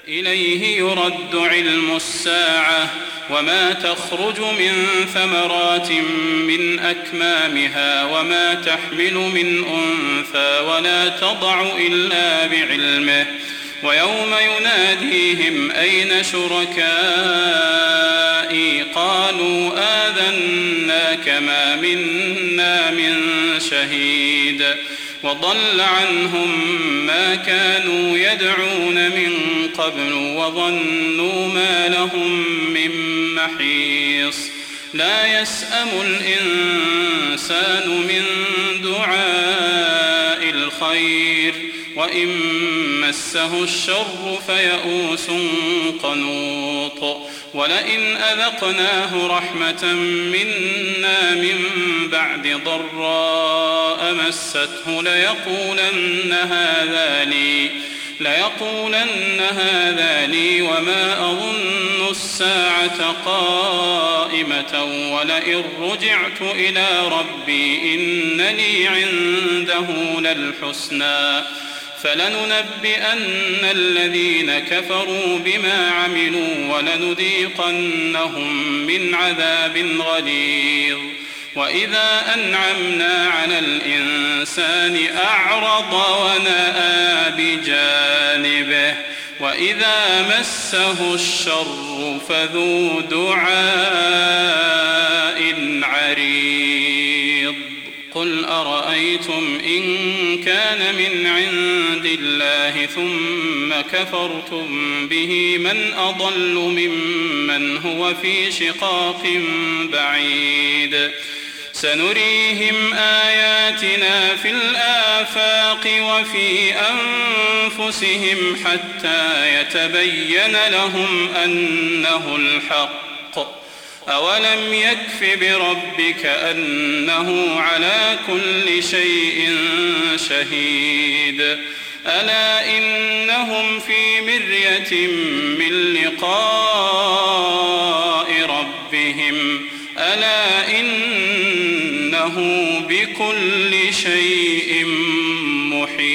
إليه يرد علم الساعة وما تخرج من ثمرات من أكمامها وما تحمل من أنثى ولا تضع إلا بعلمه ويوم يناديهم أين شركائي قالوا آذناك ما منا من شهيد وضل عنهم ما كانوا يدعون من قبل وظنوا ما لهم من محيص لا يسأم الإنسان من دعاء الخير وإن مسه الشر فيئوس قنوط ولئن أذقناه رحمة منا من بعد ضراء مسته ليقولن هذا لي وما أظن الساعة قائمة ولئن رجعت إلى ربي إن لي عنده للحسنى فلننبئن الذين كفروا بما عملوا ولنذيقنهم من عذاب غليظ وإذا أنعمنا على الإنسان أعرض ونأى بجانبه وإذا مسه الشر فذو دعاء عريض قل أرأيتم إن كان من عند الله ثم كفرتم به من أضل ممن هو في شقاق بعيد سنريهم آياتنا في الآفاق وفي أنفسهم حتى يتبين لهم أنه الحق أولم يكف بربك أنه على كل شيء شهيد ألا إنهم في مرية من لقاء ربهم ألا إنه بكل شيء محيط